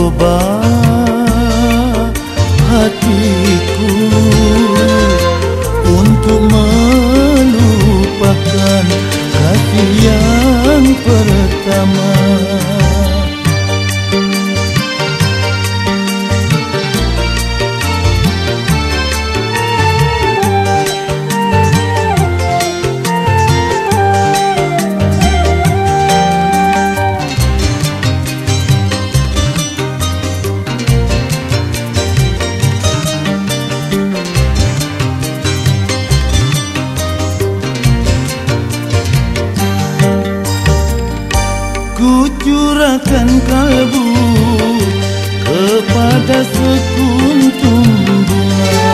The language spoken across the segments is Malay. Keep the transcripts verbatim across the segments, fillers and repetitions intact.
coba hatiku untuk melupakan kasih yang pertama. Ku curahkan kalbu kepada sekuntum bunga,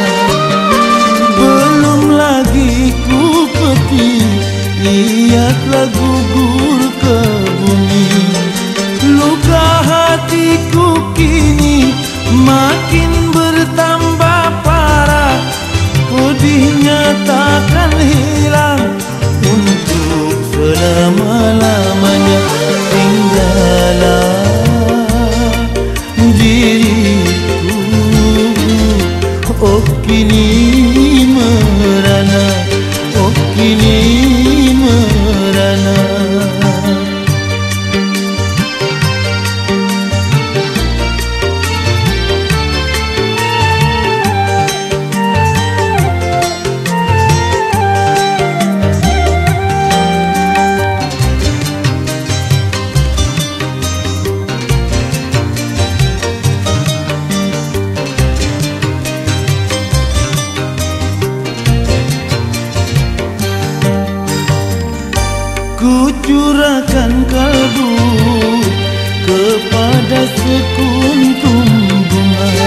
belum lagi ku petik, ia telah gugur ke bumi. Luka hatiku kini makin bertambah parah, pedihnya takkan hilang untuk selama-lamanya. Tinggallah diriku, oh kini merana, oh kini merana. Ku curahkan kalbu kepada sekuntum bunga,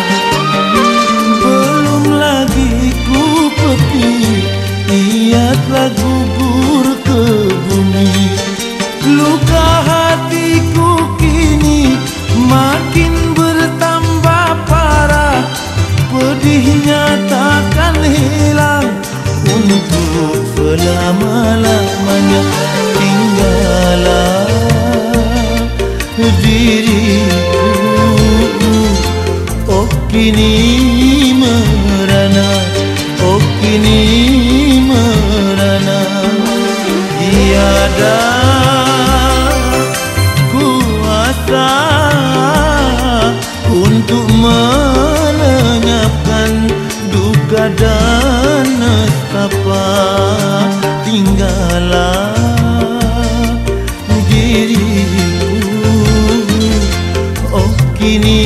belum lagi ku petik, ia telah gugur ke bumi. Luka hatiku kini makin bertambah parah, pedihnya takkan hilang untuk selama-lamanya. Tinggallah diriku, oh kini merana, oh kini merana. Tiada kuasa untuk melenyapkan duka dan nestapa. Tinggallah diriku, oh kini